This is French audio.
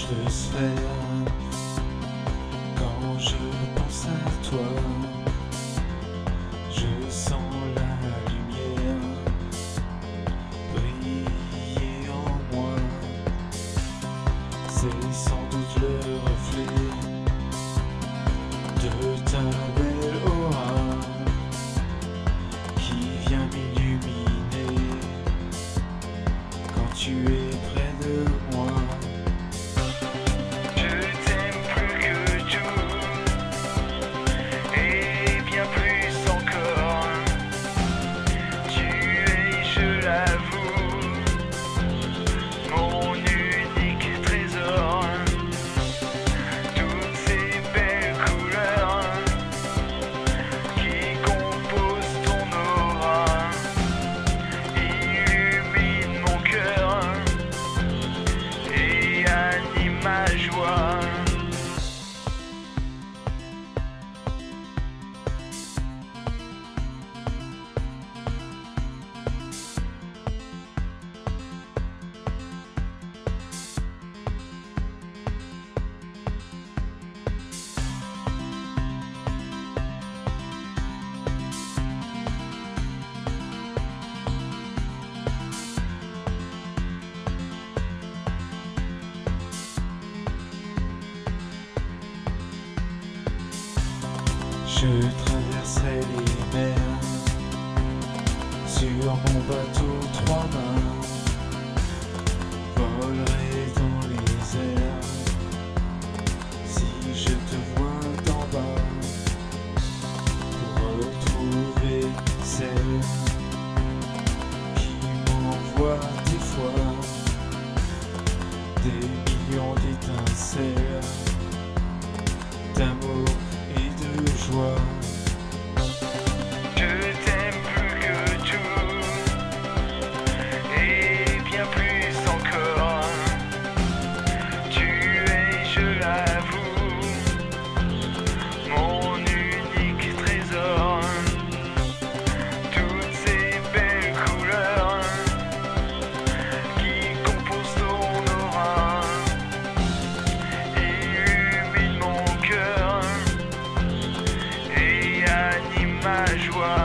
change de sphère quand je pense à toi. Je sens la lumière briller en moi. C'est sans doute le reflet de ta belle aura qui vient m'illuminer quand tu es près de moi. Ma joie. Je traverserai les mers sur mon bateau trois mains, volerai dans les airs si je te vois d'en bas, pour retrouver celle qui m'envoie des fois des millions d'étincelles d'amour et de joie. Je t'aime plus que tout, et bien plus encore. Tu es, je l'avoue, mon unique trésor. Toutes ces belles couleurs qui composent ton aura illuminent mon cœur et anime ma joie.